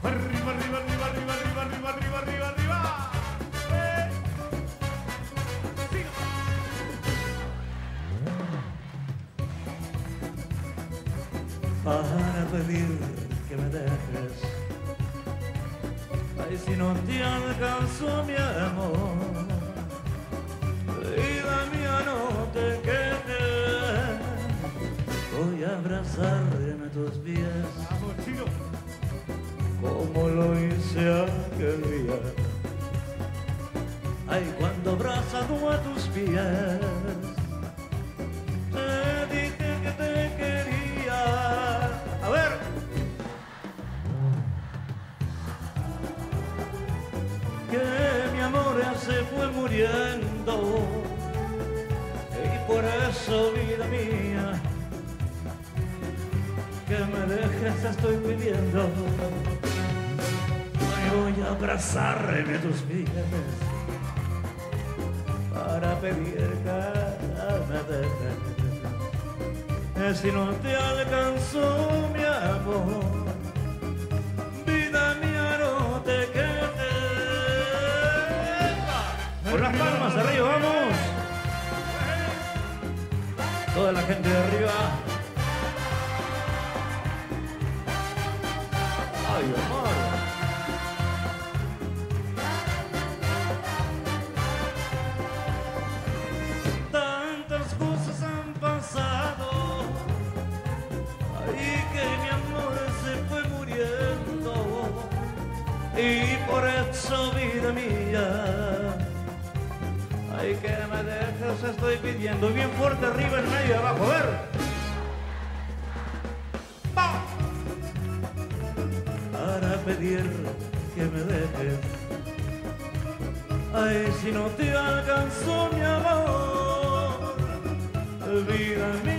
Arriba, arriba, arriba, arriba, arriba, arriba, arriba, arriba, arriba. Siga. Para pedir que me dejes, ay, si no te alcanzo mi amor, vida mía, no te quejes, voy a abrazarme a tus pies, Vamos, Chino. como lo hice aquel día. Ay, cuando abrazado a tus pies, te dije que te quería. A ver. Que mi amor ya se fue muriendo, y por eso, vida mía, que me dejes estoy pidiendo. Hoy voy a abrazarme a tus pies para pedir que me dejes. Si no te alcanzó mi amor, vida mía, no te quedes. Con las palmas arriba, vamos. Toda la gente de arriba. Ay, amor. Tantas cosas han pasado, ay, que mi amor se fue muriendo, y por eso, vida mía, ay, que me dejes estoy pidiendo. Bien fuerte arriba, en medio, abajo, a ver. ¡Va! Para pedir que me dejes, ay, si no te alcanzó mi amor, vida mía.